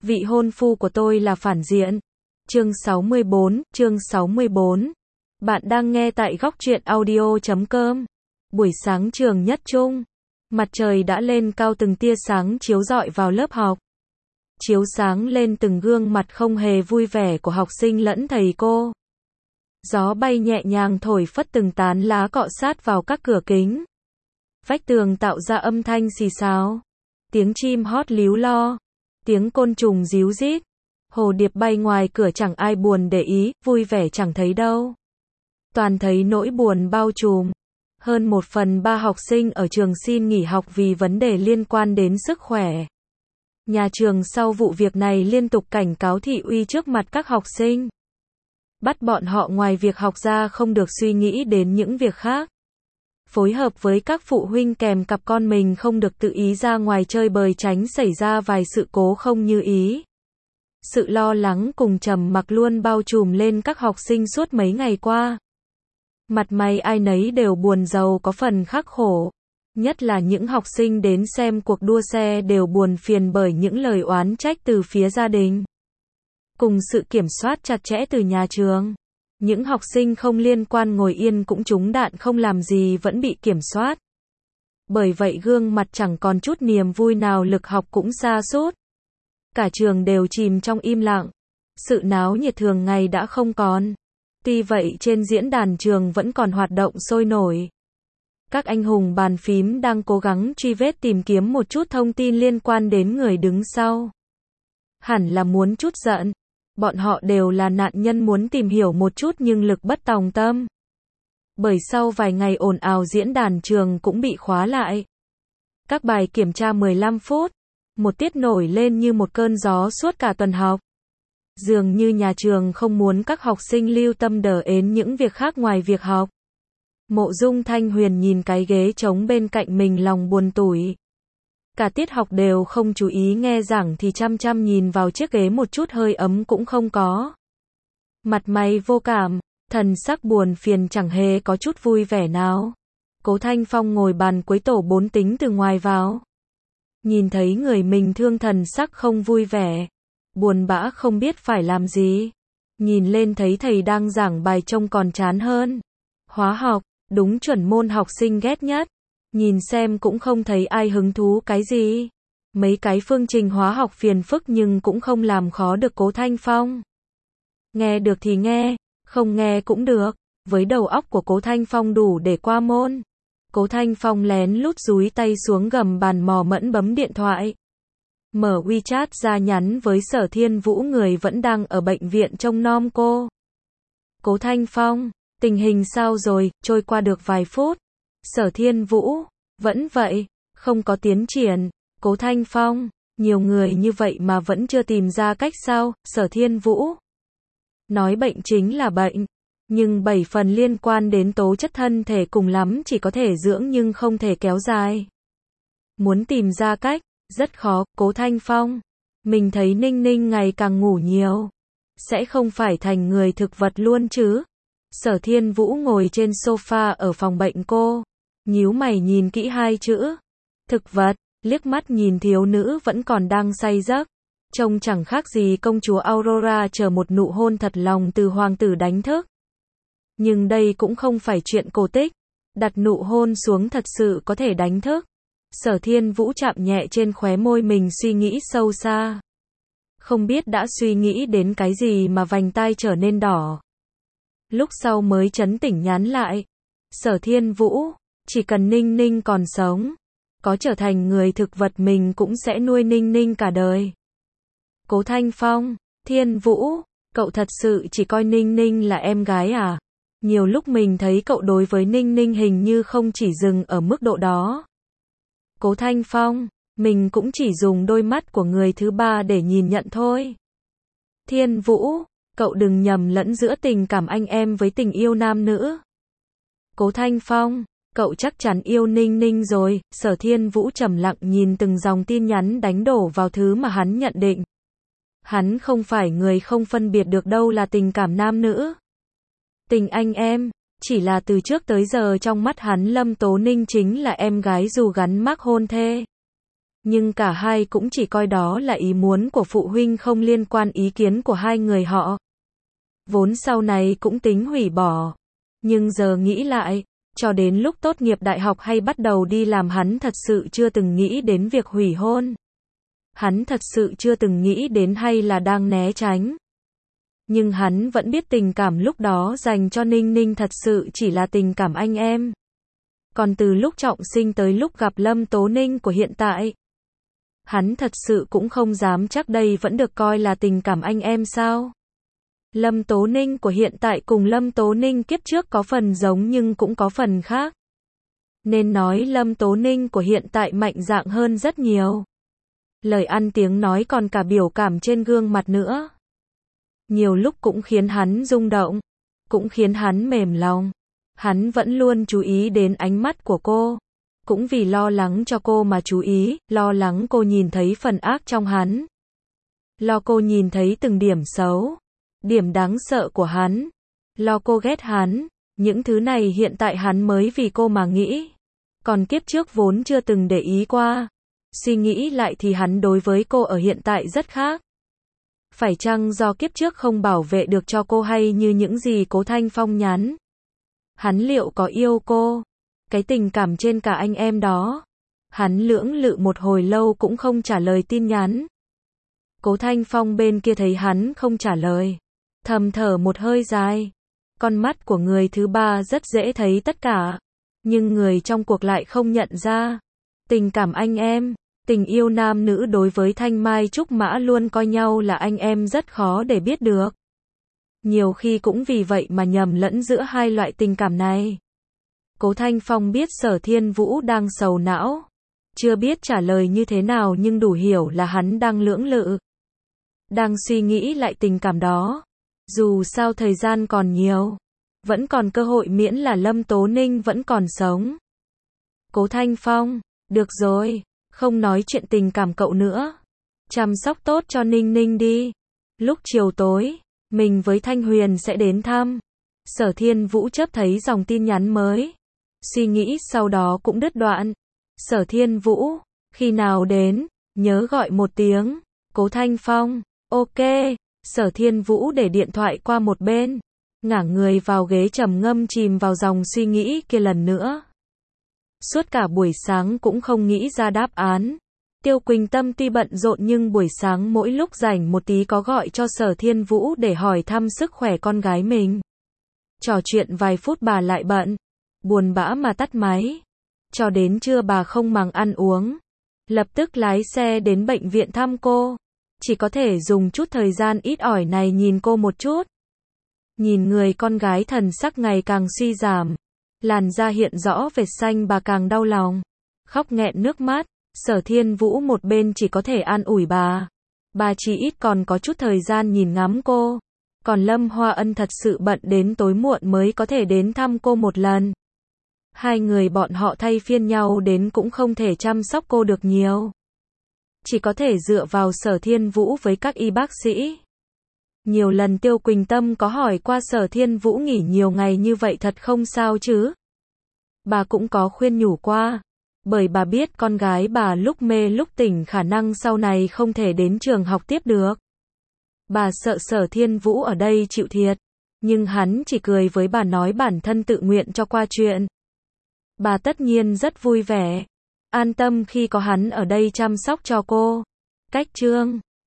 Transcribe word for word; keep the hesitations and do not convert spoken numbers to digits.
Vị hôn phu của tôi là phản diện. Chương sáu mươi bốn, chương sáu mươi bốn. Bạn đang nghe tại góc truyện audio chấm com. Buổi sáng trường nhất trung. Mặt trời đã lên cao, từng tia sáng chiếu rọi vào lớp học. Chiếu sáng lên từng gương mặt không hề vui vẻ của học sinh lẫn thầy cô. Gió bay nhẹ nhàng thổi phất từng tán lá cọ sát vào các cửa kính. Vách tường tạo ra âm thanh xì xào. Tiếng chim hót líu lo. Tiếng côn trùng ríu rít. Hồ điệp bay ngoài cửa chẳng ai buồn để ý, vui vẻ chẳng thấy đâu. Toàn thấy nỗi buồn bao trùm. Hơn một phần ba học sinh ở trường xin nghỉ học vì vấn đề liên quan đến sức khỏe. Nhà trường sau vụ việc này liên tục cảnh cáo thị uy trước mặt các học sinh. Bắt bọn họ ngoài việc học ra không được suy nghĩ đến những việc khác. Phối hợp với các phụ huynh kèm cặp con mình không được tự ý ra ngoài chơi bời tránh xảy ra vài sự cố không như ý. Sự lo lắng cùng trầm mặc luôn bao trùm lên các học sinh suốt mấy ngày qua. Mặt mày ai nấy đều buồn rầu có phần khắc khổ. Nhất là những học sinh đến xem cuộc đua xe đều buồn phiền bởi những lời oán trách từ phía gia đình. Cùng sự kiểm soát chặt chẽ từ nhà trường. Những học sinh không liên quan ngồi yên cũng trúng đạn không làm gì vẫn bị kiểm soát. Bởi vậy gương mặt chẳng còn chút niềm vui nào, lực học cũng sa sút. Cả trường đều chìm trong im lặng. Sự náo nhiệt thường ngày đã không còn. Tuy vậy trên diễn đàn trường vẫn còn hoạt động sôi nổi. Các anh hùng bàn phím đang cố gắng truy vết tìm kiếm một chút thông tin liên quan đến người đứng sau. Hẳn là muốn chút giận. Bọn họ đều là nạn nhân muốn tìm hiểu một chút nhưng lực bất tòng tâm. Bởi sau vài ngày ồn ào diễn đàn trường cũng bị khóa lại. Các bài kiểm tra mười lăm phút. Một tiết nổi lên như một cơn gió suốt cả tuần học. Dường như nhà trường không muốn các học sinh lưu tâm đờ ến những việc khác ngoài việc học. Mộ Dung Thanh Huyền nhìn cái ghế trống bên cạnh mình lòng buồn tủi. Cả tiết học đều không chú ý nghe giảng thì chăm chăm nhìn vào chiếc ghế một chút hơi ấm cũng không có. Mặt mày vô cảm, thần sắc buồn phiền chẳng hề có chút vui vẻ nào. Cố Thanh Phong ngồi bàn cuối tổ bốn tính từ ngoài vào. Nhìn thấy người mình thương thần sắc không vui vẻ. Buồn bã không biết phải làm gì. Nhìn lên thấy thầy đang giảng bài trông còn chán hơn. Hóa học, đúng chuẩn môn học sinh ghét nhất. Nhìn xem cũng không thấy ai hứng thú cái gì. Mấy cái phương trình hóa học phiền phức nhưng cũng không làm khó được Cố Thanh Phong. Nghe được thì nghe, không nghe cũng được. Với đầu óc của Cố Thanh Phong đủ để qua môn. Cố Thanh Phong lén lút dúi tay xuống gầm bàn mò mẫm bấm điện thoại. Mở WeChat ra nhắn với Sở Thiên Vũ, người vẫn đang ở bệnh viện trông nom cô. Cố Thanh Phong, tình hình sao rồi? Trôi qua được vài phút. Sở Thiên Vũ, vẫn vậy, không có tiến triển. Cố Thanh Phong, nhiều người như vậy mà vẫn chưa tìm ra cách sao? Sở Thiên Vũ, nói bệnh chính là bệnh, nhưng bảy phần liên quan đến tố chất thân thể, cùng lắm chỉ có thể dưỡng nhưng không thể kéo dài. Muốn tìm ra cách, rất khó. Cố Thanh Phong, mình thấy Ninh Ninh ngày càng ngủ nhiều. Sẽ không phải thành người thực vật luôn chứ? Sở Thiên Vũ ngồi trên sofa ở phòng bệnh cô. Nhíu mày nhìn kỹ hai chữ. Thực vật, liếc mắt nhìn thiếu nữ vẫn còn đang say giấc. Trông chẳng khác gì công chúa Aurora chờ một nụ hôn thật lòng từ hoàng tử đánh thức. Nhưng đây cũng không phải chuyện cổ tích. Đặt nụ hôn xuống thật sự có thể đánh thức. Sở Thiên Vũ chạm nhẹ trên khóe môi mình, suy nghĩ sâu xa. Không biết đã suy nghĩ đến cái gì mà vành tai trở nên đỏ. Lúc sau mới trấn tĩnh nhắn lại. Sở Thiên Vũ, chỉ cần Ninh Ninh còn sống, có trở thành người thực vật mình cũng sẽ nuôi Ninh Ninh cả đời. Cố Thanh Phong, Thiên Vũ, cậu thật sự chỉ coi Ninh Ninh là em gái à? Nhiều lúc mình thấy cậu đối với Ninh Ninh hình như không chỉ dừng ở mức độ đó. Cố Thanh Phong, mình cũng chỉ dùng đôi mắt của người thứ ba để nhìn nhận thôi. Thiên Vũ, cậu đừng nhầm lẫn giữa tình cảm anh em với tình yêu nam nữ. Cố Thanh Phong, cậu chắc chắn yêu Ninh Ninh rồi. Sở Thiên Vũ trầm lặng nhìn từng dòng tin nhắn đánh đổ vào thứ mà hắn nhận định. Hắn không phải người không phân biệt được đâu là tình cảm nam nữ. Tình anh em, chỉ là từ trước tới giờ trong mắt hắn Lâm Tố Ninh chính là em gái dù gắn mác hôn thê. Nhưng cả hai cũng chỉ coi đó là ý muốn của phụ huynh không liên quan ý kiến của hai người họ. Vốn sau này cũng tính hủy bỏ. Nhưng giờ nghĩ lại, cho đến lúc tốt nghiệp đại học hay bắt đầu đi làm hắn thật sự chưa từng nghĩ đến việc hủy hôn. Hắn thật sự chưa từng nghĩ đến hay là đang né tránh. Nhưng hắn vẫn biết tình cảm lúc đó dành cho Ninh Ninh thật sự chỉ là tình cảm anh em. Còn từ lúc trọng sinh tới lúc gặp Lâm Tố Ninh của hiện tại, hắn thật sự cũng không dám chắc đây vẫn được coi là tình cảm anh em sao. Lâm Tố Ninh của hiện tại cùng Lâm Tố Ninh kiếp trước có phần giống nhưng cũng có phần khác. Nên nói Lâm Tố Ninh của hiện tại mạnh dạn hơn rất nhiều. Lời ăn tiếng nói còn cả biểu cảm trên gương mặt nữa. Nhiều lúc cũng khiến hắn rung động, cũng khiến hắn mềm lòng. Hắn vẫn luôn chú ý đến ánh mắt của cô. Cũng vì lo lắng cho cô mà chú ý, lo lắng cô nhìn thấy phần ác trong hắn. Lo cô nhìn thấy từng điểm xấu, điểm đáng sợ của hắn. Lo cô ghét hắn. Những thứ này hiện tại hắn mới vì cô mà nghĩ. Còn kiếp trước vốn chưa từng để ý qua. Suy nghĩ lại thì hắn đối với cô ở hiện tại rất khác. Phải chăng do kiếp trước không bảo vệ được cho cô hay như những gì Cố Thanh Phong nhắn? Hắn liệu có yêu cô? Cái tình cảm trên cả anh em đó. Hắn lưỡng lự một hồi lâu cũng không trả lời tin nhắn. Cố Thanh Phong bên kia thấy hắn không trả lời, thầm thở một hơi dài. Con mắt của người thứ ba rất dễ thấy tất cả, nhưng người trong cuộc lại không nhận ra. Tình cảm anh em, tình yêu nam nữ đối với Thanh Mai Trúc Mã luôn coi nhau là anh em rất khó để biết được. Nhiều khi cũng vì vậy mà nhầm lẫn giữa hai loại tình cảm này. Cố Thanh Phong biết Sở Thiên Vũ đang sầu não, chưa biết trả lời như thế nào nhưng đủ hiểu là hắn đang lưỡng lự, đang suy nghĩ lại tình cảm đó. Dù sao thời gian còn nhiều, vẫn còn cơ hội miễn là Lâm Tố Ninh vẫn còn sống. Cố Thanh Phong, được rồi, không nói chuyện tình cảm cậu nữa. Chăm sóc tốt cho Ninh Ninh đi. Lúc chiều tối, mình với Thanh Huyền sẽ đến thăm. Sở Thiên Vũ chớp thấy dòng tin nhắn mới. Suy nghĩ sau đó cũng đứt đoạn. Sở Thiên Vũ, khi nào đến, nhớ gọi một tiếng. Cố Thanh Phong, ok. Sở Thiên Vũ để điện thoại qua một bên, ngả người vào ghế trầm ngâm chìm vào dòng suy nghĩ kia lần nữa. Suốt cả buổi sáng cũng không nghĩ ra đáp án. Tiêu Quỳnh Tâm tuy bận rộn nhưng buổi sáng mỗi lúc rảnh một tí có gọi cho Sở Thiên Vũ để hỏi thăm sức khỏe con gái mình. Trò chuyện vài phút bà lại bận, buồn bã mà tắt máy. Cho đến trưa bà không màng ăn uống, lập tức lái xe đến bệnh viện thăm cô. Chỉ có thể dùng chút thời gian ít ỏi này nhìn cô một chút. Nhìn người con gái thần sắc ngày càng suy giảm, làn da hiện rõ vệt xanh bà càng đau lòng, khóc nghẹn nước mắt. Sở Thiên Vũ một bên chỉ có thể an ủi bà. Bà chỉ ít còn có chút thời gian nhìn ngắm cô. Còn Lâm Hoa Ân thật sự bận đến tối muộn mới có thể đến thăm cô một lần. Hai người bọn họ thay phiên nhau đến cũng không thể chăm sóc cô được nhiều. Chỉ có thể dựa vào Sở Thiên Vũ với các y bác sĩ. Nhiều lần Tiêu Quỳnh Tâm có hỏi qua Sở Thiên Vũ nghỉ nhiều ngày như vậy thật không sao chứ. Bà cũng có khuyên nhủ qua. Bởi bà biết con gái bà lúc mê lúc tỉnh khả năng sau này không thể đến trường học tiếp được. Bà sợ Sở Thiên Vũ ở đây chịu thiệt. Nhưng hắn chỉ cười với bà nói bản thân tự nguyện cho qua chuyện. Bà tất nhiên rất vui vẻ, an tâm khi có hắn ở đây chăm sóc cho cô. Cách chương